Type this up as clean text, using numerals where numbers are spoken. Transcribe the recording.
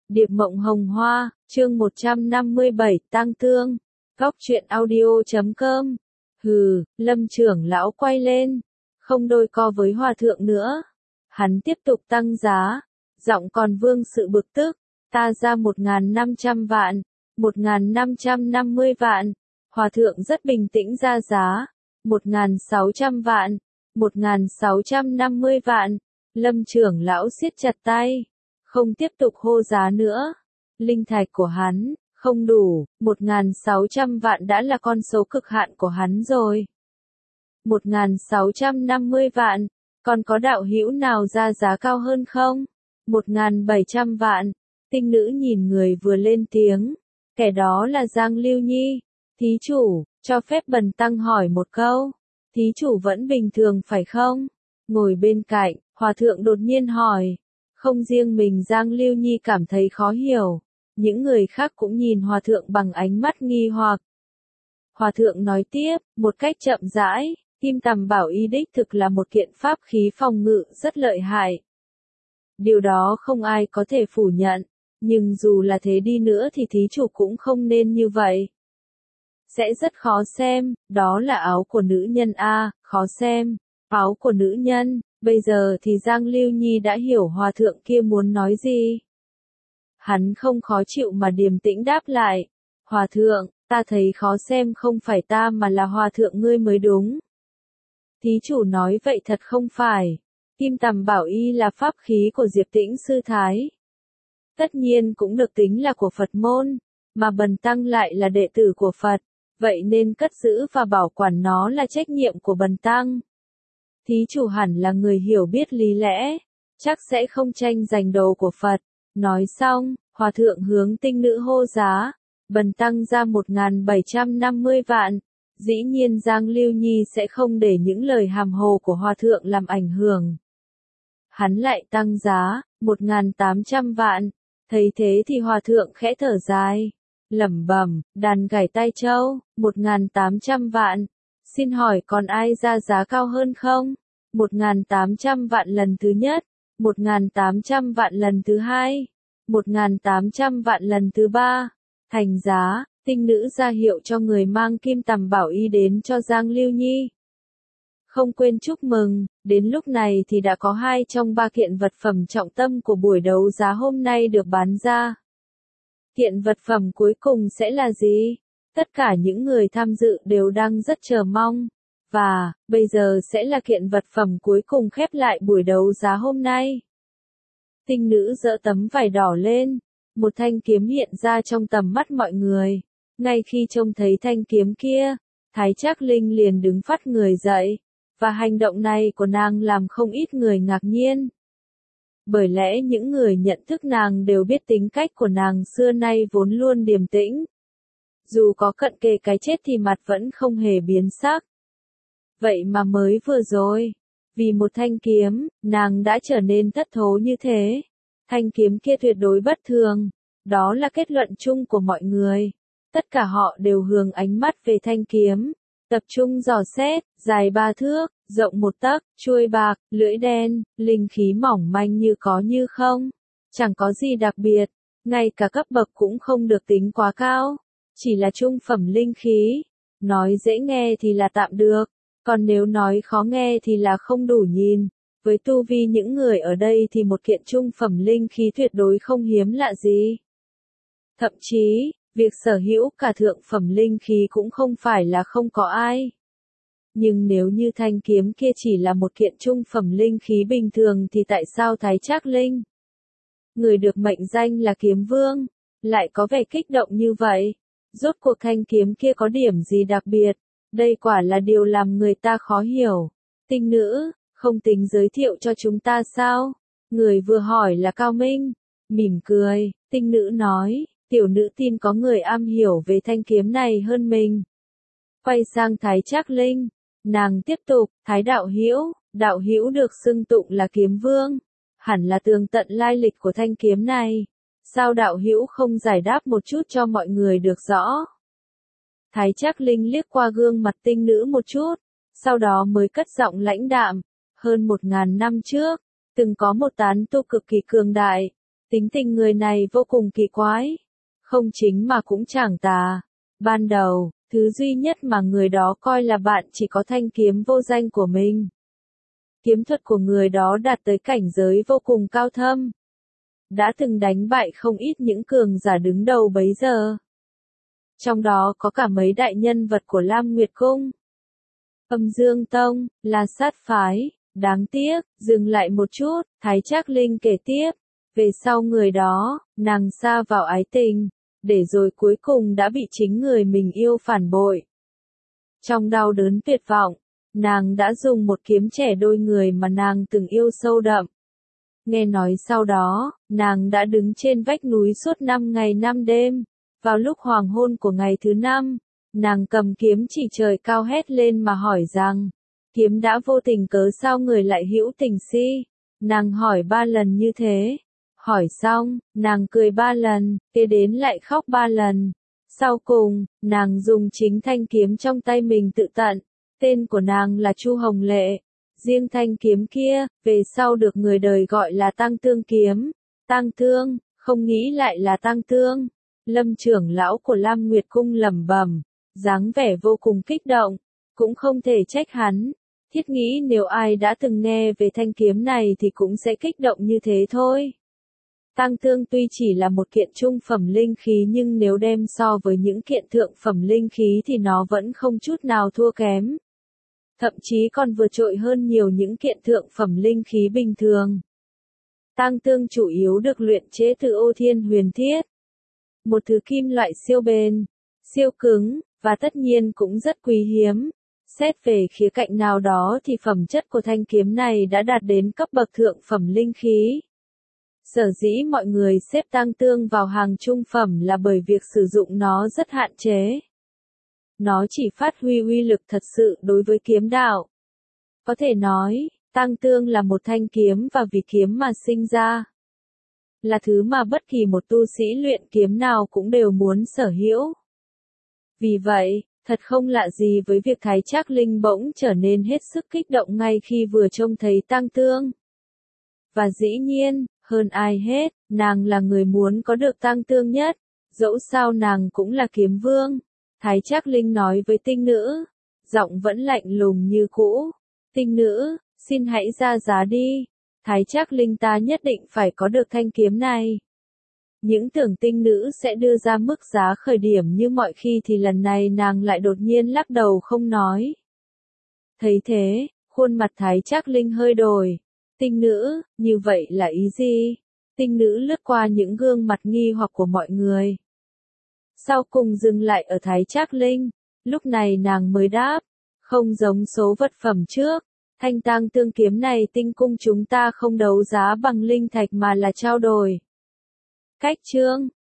Điệp Mộng Hồng Hoa, chương 157, Tang Thương. Góc truyện audio.com. Hừ, Lâm trưởng lão quay lên, không đôi co với hòa thượng nữa. Hắn tiếp tục tăng giá, giọng còn vương sự bực tức, ta ra 1.500 vạn, 1.550 vạn. Hòa thượng rất bình tĩnh ra giá, 1.600 vạn, 1.650 vạn. Lâm trưởng lão siết chặt tay, không tiếp tục hô giá nữa. Linh thạch của hắn không đủ, 1.600 vạn đã là con số cực hạn của hắn rồi. 1.650 vạn, còn có đạo hữu nào ra giá cao hơn không? 1.700 vạn. Tinh nữ nhìn người vừa lên tiếng, kẻ đó là Giang Lưu Nhi. Thí chủ, cho phép bần tăng hỏi một câu. Thí chủ vẫn bình thường phải không? Ngồi bên cạnh, hòa thượng đột nhiên hỏi. Không riêng mình Giang Lưu Nhi cảm thấy khó hiểu, những người khác cũng nhìn hòa thượng bằng ánh mắt nghi hoặc. Hòa thượng nói tiếp, một cách chậm rãi, Kim Tầm Bảo Y đích thực là một kiện pháp khí phòng ngự rất lợi hại. Điều đó không ai có thể phủ nhận, nhưng dù là thế đi nữa thì thí chủ cũng không nên như vậy. Sẽ rất khó xem, đó là áo của nữ nhân a, khó xem, áo của nữ nhân. Bây giờ thì Giang Lưu Nhi đã hiểu hòa thượng kia muốn nói gì. Hắn không khó chịu mà điềm tĩnh đáp lại. Hòa thượng, ta thấy khó xem không phải ta mà là hòa thượng ngươi mới đúng. Thí chủ nói vậy thật không phải. Kim Tầm Bảo Y là pháp khí của Diệp Tĩnh Sư Thái. Tất nhiên cũng được tính là của Phật môn, mà bần tăng lại là đệ tử của Phật. Vậy nên cất giữ và bảo quản nó là trách nhiệm của bần tăng. Thí chủ hẳn là người hiểu biết lý lẽ, chắc sẽ không tranh giành đồ của Phật. Nói xong, hòa thượng hướng tinh nữ hô giá, bần tăng ra 1.750 vạn. Dĩ nhiên Giang Lưu Nhi sẽ không để những lời hàm hồ của hòa thượng làm ảnh hưởng. Hắn lại tăng giá, 1.800 vạn. Thấy thế thì hòa thượng khẽ thở dài, lẩm bẩm, đàn gảy tai trâu, 1.800 vạn. Xin hỏi còn ai ra giá cao hơn không? 1.800 vạn lần thứ nhất, 1.800 vạn lần thứ hai, 1.800 vạn lần thứ ba. Thành giá, tinh nữ ra hiệu cho người mang Kim Tầm Bảo Y đến cho Giang Lưu Nhi. Không quên chúc mừng, đến lúc này thì đã có 2 trong 3 kiện vật phẩm trọng tâm của buổi đấu giá hôm nay được bán ra. Kiện vật phẩm cuối cùng sẽ là gì? Tất cả những người tham dự đều đang rất chờ mong. Và, bây giờ sẽ là kiện vật phẩm cuối cùng khép lại buổi đấu giá hôm nay. Tinh nữ giơ tấm vải đỏ lên, một thanh kiếm hiện ra trong tầm mắt mọi người. Ngay khi trông thấy thanh kiếm kia, Thái Trác Linh liền đứng phắt người dậy, và hành động này của nàng làm không ít người ngạc nhiên. Bởi lẽ những người nhận thức nàng đều biết tính cách của nàng xưa nay vốn luôn điềm tĩnh. Dù có cận kề cái chết thì mặt vẫn không hề biến sắc. Vậy mà mới vừa rồi, vì một thanh kiếm, nàng đã trở nên thất thố như thế. Thanh kiếm kia tuyệt đối bất thường, đó là kết luận chung của mọi người. Tất cả họ đều hướng ánh mắt về thanh kiếm, tập trung dò xét, dài 3 thước, rộng 1 tấc, chuôi bạc, lưỡi đen, linh khí mỏng manh như có như không. Chẳng có gì đặc biệt, ngay cả cấp bậc cũng không được tính quá cao, chỉ là trung phẩm linh khí. Nói dễ nghe thì là tạm được, còn nếu nói khó nghe thì là không đủ nhìn. Với tu vi những người ở đây thì một kiện trung phẩm linh khí tuyệt đối không hiếm lạ gì. Thậm chí, việc sở hữu cả thượng phẩm linh khí cũng không phải là không có ai. Nhưng nếu như thanh kiếm kia chỉ là một kiện trung phẩm linh khí bình thường thì tại sao Thái Trác Linh, người được mệnh danh là kiếm vương, lại có vẻ kích động như vậy? Rốt cuộc thanh kiếm kia có điểm gì đặc biệt? Đây quả là điều làm người ta khó hiểu. Tinh nữ, không tính giới thiệu cho chúng ta sao? Người vừa hỏi là Cao Minh. Mỉm cười, tinh nữ nói, tiểu nữ tin có người am hiểu về thanh kiếm này hơn mình. Quay sang Thái Trác Linh, nàng tiếp tục, Thái đạo hữu được xưng tụng là kiếm vương, hẳn là tường tận lai lịch của thanh kiếm này. Sao đạo hữu không giải đáp một chút cho mọi người được rõ? Thái Trác Linh liếc qua gương mặt tinh nữ một chút, sau đó mới cất giọng lãnh đạm. Hơn 1.000 năm trước, từng có một tán tu cực kỳ cường đại, Tính tình người này vô cùng kỳ quái. Không chính mà cũng chẳng tà. Ban đầu, thứ duy nhất mà người đó coi là bạn chỉ có thanh kiếm vô danh của mình. Kiếm thuật của người đó đạt tới cảnh giới vô cùng cao thâm. Đã từng đánh bại không ít những cường giả đứng đầu bấy giờ. Trong đó có cả mấy đại nhân vật của Lam Nguyệt Cung. Âm Dương Tông, là sát phái. Đáng tiếc, dừng lại một chút, Thái Trác Linh kể tiếp. Về sau người đó, nàng sa vào ái tình, để rồi cuối cùng đã bị chính người mình yêu phản bội. Trong đau đớn tuyệt vọng, nàng đã dùng một kiếm chẻ đôi người mà nàng từng yêu sâu đậm. Nghe nói sau đó, nàng đã đứng trên vách núi suốt 5 ngày 5 đêm. Vào lúc hoàng hôn của ngày thứ 5, nàng cầm kiếm chỉ trời cao hét lên mà hỏi rằng, kiếm đã vô tình cớ sao người lại hữu tình si? Nàng hỏi 3 lần như thế. Hỏi xong, nàng cười 3 lần, kế đến lại khóc 3 lần. Sau cùng, nàng dùng chính thanh kiếm trong tay mình tự tận. Tên của nàng là Chu Hồng Lệ. Riêng thanh kiếm kia, về sau được người đời gọi là Tăng Tương kiếm. Tăng Tương, không nghĩ lại là Tăng Tương. Lâm trưởng lão của Lam Nguyệt Cung lẩm bẩm, dáng vẻ vô cùng kích động, cũng không thể trách hắn. Thiết nghĩ nếu ai đã từng nghe về thanh kiếm này thì cũng sẽ kích động như thế thôi. Tăng Tương tuy chỉ là một kiện trung phẩm linh khí nhưng nếu đem so với những kiện thượng phẩm linh khí thì nó vẫn không chút nào thua kém. Thậm chí còn vượt trội hơn nhiều những kiện thượng phẩm linh khí bình thường. Tăng Tương chủ yếu được luyện chế từ ô thiên huyền thiết. Một thứ kim loại siêu bền, siêu cứng, và tất nhiên cũng rất quý hiếm. Xét về khía cạnh nào đó thì phẩm chất của thanh kiếm này đã đạt đến cấp bậc thượng phẩm linh khí. Sở dĩ mọi người xếp Tăng Tương vào hàng trung phẩm là bởi việc sử dụng nó rất hạn chế. Nó chỉ phát huy uy lực thật sự đối với kiếm đạo. Có thể nói, Tăng Tương là một thanh kiếm và vì kiếm mà sinh ra. Là thứ mà bất kỳ một tu sĩ luyện kiếm nào cũng đều muốn sở hữu. Vì vậy, thật không lạ gì với việc Thái Trác Linh bỗng trở nên hết sức kích động ngay khi vừa trông thấy Tăng Tương. Và dĩ nhiên, hơn ai hết, nàng là người muốn có được Tăng Tương nhất, dẫu sao nàng cũng là kiếm vương. Thái Trác Linh nói với tinh nữ, giọng vẫn lạnh lùng như cũ. Tinh nữ, xin hãy ra giá đi. Thái Trác Linh ta nhất định phải có được thanh kiếm này. Những tưởng tinh nữ sẽ đưa ra mức giá khởi điểm như mọi khi thì lần này nàng lại đột nhiên lắc đầu không nói. Thấy thế, khuôn mặt Thái Trác Linh hơi đổi. Tinh nữ, như vậy là ý gì? Tinh nữ lướt qua những gương mặt nghi hoặc của mọi người. Sau cùng dừng lại ở Thái Trác Linh, lúc này nàng mới đáp, không giống số vật phẩm trước, thanh Tăng Tương kiếm này tinh cung chúng ta không đấu giá bằng linh thạch mà là trao đổi. Cách chương